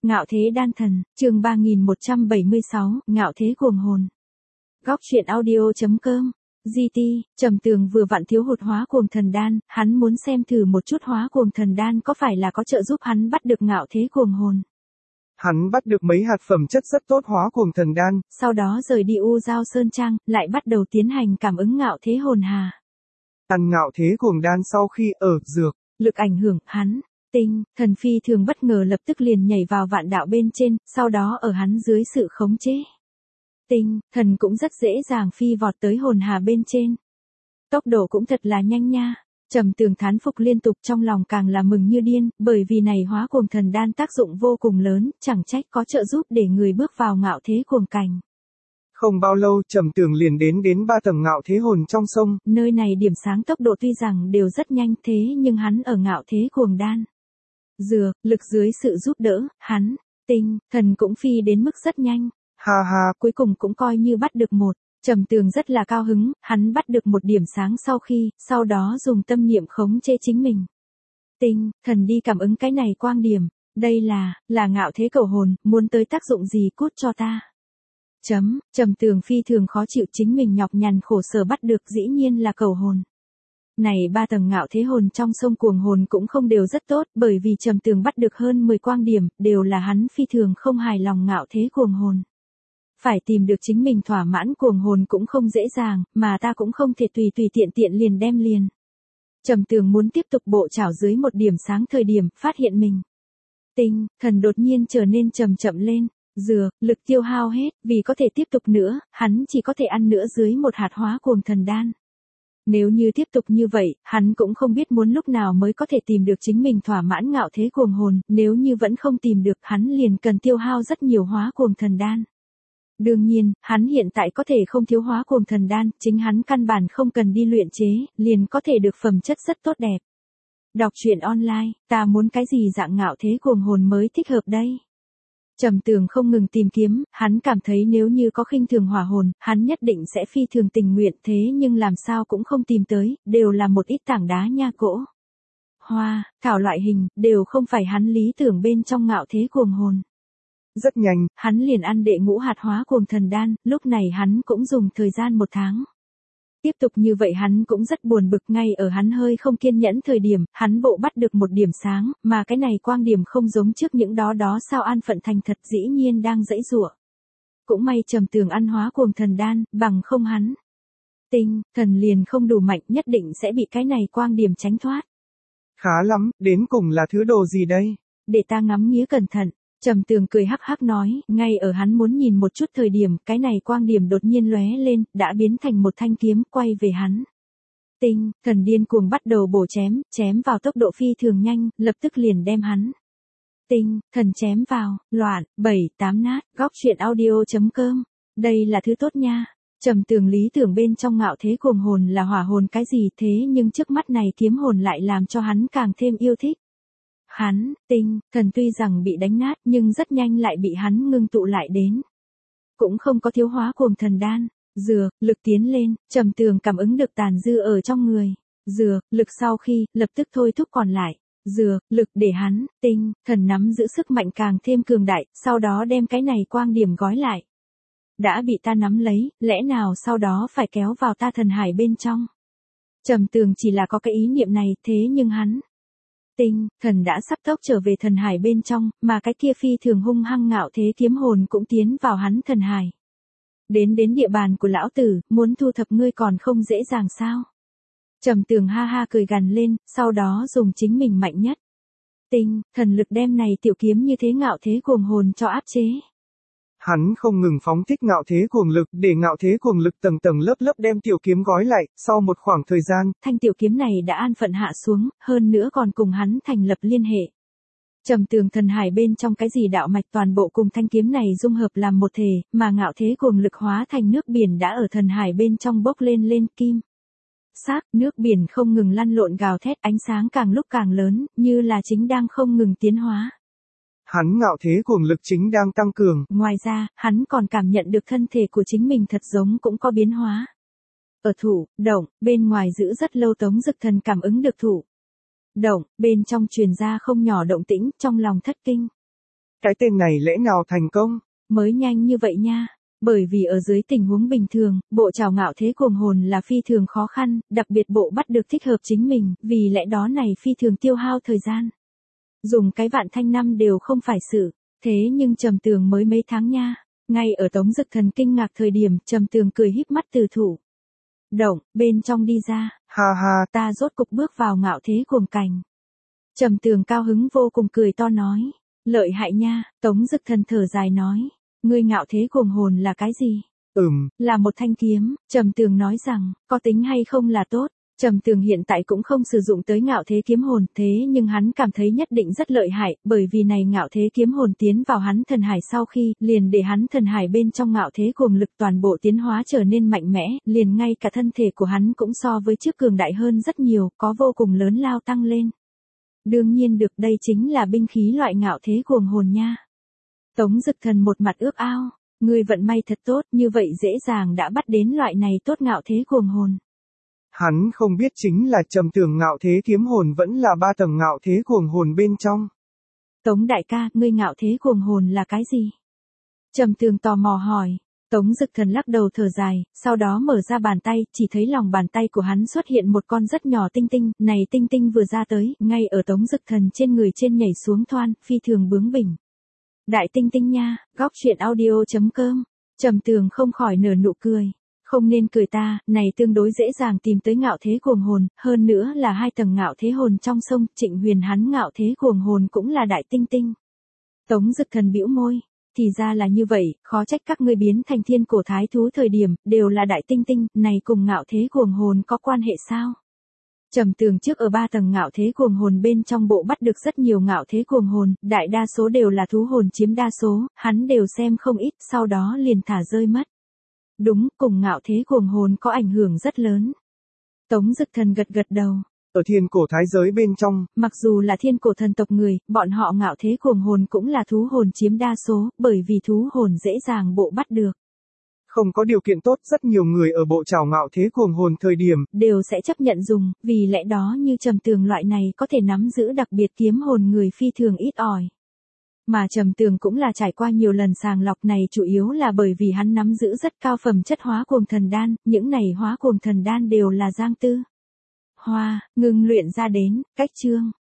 Ngạo thế đan thần, chương 3176, ngạo thế cuồng hồn. Góc truyện audio.com. GT, Trầm Tường vừa vặn thiếu hụt hóa cuồng thần đan, hắn muốn xem thử một chút hóa cuồng thần đan có phải là có trợ giúp hắn bắt được ngạo thế cuồng hồn. Hắn bắt được mấy hạt phẩm chất rất tốt hóa cuồng thần đan. Sau đó rời đi U Giao Sơn Trang, lại bắt đầu tiến hành cảm ứng ngạo thế hồn hà. Ăn ngạo thế cuồng đan sau khi ở dược, lực ảnh hưởng hắn. Tinh, thần phi thường bất ngờ lập tức liền nhảy vào vạn đạo bên trên, sau đó ở hắn dưới sự khống chế. Tinh, thần cũng rất dễ dàng phi vọt tới hồn hà bên trên. Tốc độ cũng thật là nhanh nha. Trầm Tường thán phục liên tục, trong lòng càng là mừng như điên, bởi vì này hóa cuồng thần đan tác dụng vô cùng lớn, chẳng trách có trợ giúp để người bước vào ngạo thế cuồng cảnh. Không bao lâu Trầm Tường liền đến 3 tầng ngạo thế hồn trong sông. Nơi này điểm sáng tốc độ tuy rằng đều rất nhanh thế nhưng hắn ở ngạo thế cuồng đan. Dược, lực dưới sự giúp đỡ, hắn, tinh, thần cũng phi đến mức rất nhanh. Ha ha, cuối cùng cũng coi như bắt được một. Trầm Tường rất là cao hứng, hắn bắt được một điểm sáng sau đó dùng tâm niệm khống chế chính mình. Tinh, thần đi cảm ứng cái này quang điểm, đây là ngạo thế cầu hồn, muốn tới tác dụng gì cút cho ta. Trầm Tường phi thường khó chịu, chính mình nhọc nhằn khổ sở bắt được dĩ nhiên là cầu hồn. Này 3 tầng ngạo thế hồn trong sông cuồng hồn cũng không đều rất tốt, bởi vì Trầm Tường bắt được hơn 10 quang điểm, đều là hắn phi thường không hài lòng ngạo thế cuồng hồn. Phải tìm được chính mình thỏa mãn cuồng hồn cũng không dễ dàng, mà ta cũng không thể tùy tiện liền đem liền. Trầm Tường muốn tiếp tục bộ chảo dưới một điểm sáng thời điểm, phát hiện mình. Tinh, thần đột nhiên trở nên chậm lên. Dược, lực tiêu hao hết, vì có thể tiếp tục nữa, hắn chỉ có thể ăn nữa dưới một hạt hóa cuồng thần đan. Nếu như tiếp tục như vậy, hắn cũng không biết muốn lúc nào mới có thể tìm được chính mình thỏa mãn ngạo thế cuồng hồn, nếu như vẫn không tìm được, hắn liền cần tiêu hao rất nhiều hóa cuồng thần đan. Đương nhiên, hắn hiện tại có thể không thiếu hóa cuồng thần đan, chính hắn căn bản không cần đi luyện chế, liền có thể được phẩm chất rất tốt đẹp. Đọc truyện online, ta muốn cái gì dạng ngạo thế cuồng hồn mới thích hợp đây? Trầm Tường không ngừng tìm kiếm, hắn cảm thấy nếu như có khinh thường hỏa hồn, hắn nhất định sẽ phi thường tình nguyện, thế nhưng làm sao cũng không tìm tới, đều là một ít tảng đá nha cỗ. Hoa, thảo loại hình, đều không phải hắn lý tưởng bên trong ngạo thế cuồng hồn. Rất nhanh, hắn liền ăn đệ ngũ hạt hóa cuồng thần đan, lúc này hắn cũng dùng thời gian 1 tháng. Tiếp tục như vậy hắn cũng rất buồn bực, ngay ở hắn hơi không kiên nhẫn thời điểm, hắn bộ bắt được một điểm sáng, mà cái này quang điểm không giống trước những đó sao an phận thành thật dĩ nhiên đang giãy giụa. Cũng may Trầm Tường ăn hóa cuồng thần đan, bằng không hắn. Tinh, thần liền không đủ mạnh, nhất định sẽ bị cái này quang điểm tránh thoát. Khá lắm, đến cùng là thứ đồ gì đây? Để ta ngắm nghía cẩn thận. Trầm Tường cười hắc hắc nói, ngay ở hắn muốn nhìn một chút thời điểm, cái này quang điểm đột nhiên lóe lên, đã biến thành một thanh kiếm quay về hắn. Tinh, thần điên cuồng bắt đầu bổ chém vào tốc độ phi thường nhanh, lập tức liền đem hắn. Tinh, thần chém vào, loạn, 7-8 nát, góc truyện audio.com. Đây là thứ tốt nha. Trầm Tường lý tưởng bên trong ngạo thế cuồng hồn là hỏa hồn cái gì thế nhưng trước mắt này kiếm hồn lại làm cho hắn càng thêm yêu thích. Hắn, tinh, thần tuy rằng bị đánh nát nhưng rất nhanh lại bị hắn ngưng tụ lại đến. Cũng không có thiếu hóa cuồng thần đan. Dược, lực tiến lên, Trầm Tường cảm ứng được tàn dư ở trong người. Dược, lực sau khi, lập tức thôi thúc còn lại. Dược, lực để hắn, tinh, thần nắm giữ sức mạnh càng thêm cường đại, sau đó đem cái này quang điểm gói lại. Đã bị ta nắm lấy, lẽ nào sau đó phải kéo vào ta thần hải bên trong. Trầm Tường chỉ là có cái ý niệm này, thế nhưng hắn. Tinh, thần đã sắp tốc trở về thần hải bên trong, mà cái kia phi thường hung hăng ngạo thế kiếm hồn cũng tiến vào hắn thần hải. Đến địa bàn của lão tử, muốn thu thập ngươi còn không dễ dàng sao? Trầm Tường ha ha cười gằn lên, sau đó dùng chính mình mạnh nhất. Tinh, thần lực đem này tiểu kiếm như thế ngạo thế cuồng hồn cho áp chế. Hắn không ngừng phóng thích ngạo thế cuồng lực, để ngạo thế cuồng lực tầng lớp đem tiểu kiếm gói lại, sau một khoảng thời gian, thanh tiểu kiếm này đã an phận hạ xuống, hơn nữa còn cùng hắn thành lập liên hệ. Trầm Tường thần hải bên trong cái gì đạo mạch toàn bộ cùng thanh kiếm này dung hợp làm một thể, mà ngạo thế cuồng lực hóa thành nước biển đã ở thần hải bên trong bốc lên kim. Sắc, nước biển không ngừng lăn lộn gào thét, ánh sáng càng lúc càng lớn, như là chính đang không ngừng tiến hóa. Hắn ngạo thế cuồng lực chính đang tăng cường. Ngoài ra, hắn còn cảm nhận được thân thể của chính mình thật giống cũng có biến hóa. Ở thủ, động, bên ngoài giữ rất lâu Tống Dực Thần cảm ứng được thủ. Động, bên trong truyền ra không nhỏ động tĩnh, trong lòng thất kinh. Cái tên này lẽ nào thành công? Mới nhanh như vậy nha. Bởi vì ở dưới tình huống bình thường, bộ trảo ngạo thế cuồng hồn là phi thường khó khăn, đặc biệt bộ bắt được thích hợp chính mình, vì lẽ đó này phi thường tiêu hao thời gian. Dùng cái vạn thanh năm đều không phải sự, thế nhưng Trầm Tường mới mấy tháng nha. Ngay ở Tống Dực Thần kinh ngạc thời điểm, Trầm Tường cười híp mắt từ thủ động, bên trong đi ra. Ha ha, Ta rốt cục bước vào ngạo thế cuồng cảnh. Trầm Tường cao hứng vô cùng cười to nói. Lợi hại nha, Tống Dực Thần thở dài nói. Ngươi ngạo thế cuồng hồn là cái gì? Là một thanh kiếm. Trầm Tường nói rằng, có tính hay không là tốt. Trầm Tường hiện tại cũng không sử dụng tới ngạo thế kiếm hồn, thế nhưng hắn cảm thấy nhất định rất lợi hại, bởi vì này ngạo thế kiếm hồn tiến vào hắn thần hải sau khi, liền để hắn thần hải bên trong ngạo thế cuồng lực toàn bộ tiến hóa trở nên mạnh mẽ, liền ngay cả thân thể của hắn cũng so với trước cường đại hơn rất nhiều, có vô cùng lớn lao tăng lên. Đương nhiên được, đây chính là binh khí loại ngạo thế cuồng hồn nha. Tống Dực Thần một mặt ước ao, ngươi vận may thật tốt, như vậy dễ dàng đã bắt đến loại này tốt ngạo thế cuồng hồn. Hắn không biết chính là Trầm Tường ngạo thế kiếm hồn vẫn là 3 tầng ngạo thế cuồng hồn bên trong. Tống đại ca, ngươi ngạo thế cuồng hồn là cái gì? Trầm Tường tò mò hỏi. Tống Dực Thần lắc đầu thở dài, sau đó mở ra bàn tay, chỉ thấy lòng bàn tay của hắn xuất hiện một con rất nhỏ tinh tinh, này tinh tinh vừa ra tới, ngay ở Tống Dực Thần trên người trên nhảy xuống thoan, phi thường bướng bỉnh. Đại tinh tinh nha, góc truyện audio.com. Trầm Tường không khỏi nở nụ cười. Không nên cười ta, này tương đối dễ dàng tìm tới ngạo thế cuồng hồn, hơn nữa là 2 tầng ngạo thế hồn trong sông, Trịnh Huyền hắn ngạo thế cuồng hồn cũng là đại tinh tinh. Tống Dực Thần bĩu môi, thì ra là như vậy, khó trách các ngươi biến thành thiên cổ thái thú thời điểm, đều là đại tinh tinh, này cùng ngạo thế cuồng hồn có quan hệ sao? Trầm Tường trước ở 3 tầng ngạo thế cuồng hồn bên trong bộ bắt được rất nhiều ngạo thế cuồng hồn, đại đa số đều là thú hồn chiếm đa số, hắn đều xem không ít, sau đó liền thả rơi mất. Đúng, cùng ngạo thế cuồng hồn có ảnh hưởng rất lớn. Tống Dực Thần gật gật đầu. Ở thiên cổ thái giới bên trong, mặc dù là thiên cổ thần tộc người, bọn họ ngạo thế cuồng hồn cũng là thú hồn chiếm đa số, bởi vì thú hồn dễ dàng bộ bắt được. Không có điều kiện tốt, rất nhiều người ở bộ trảo ngạo thế cuồng hồn thời điểm, đều sẽ chấp nhận dùng, vì lẽ đó như Trầm Tường loại này có thể nắm giữ đặc biệt kiếm hồn người phi thường ít ỏi. Mà Trầm Tường cũng là trải qua nhiều lần sàng lọc này chủ yếu là bởi vì hắn nắm giữ rất cao phẩm chất hóa cuồng thần đan, những này hóa cuồng thần đan đều là Giang Tư Hoa ngưng luyện ra đến, cách chương.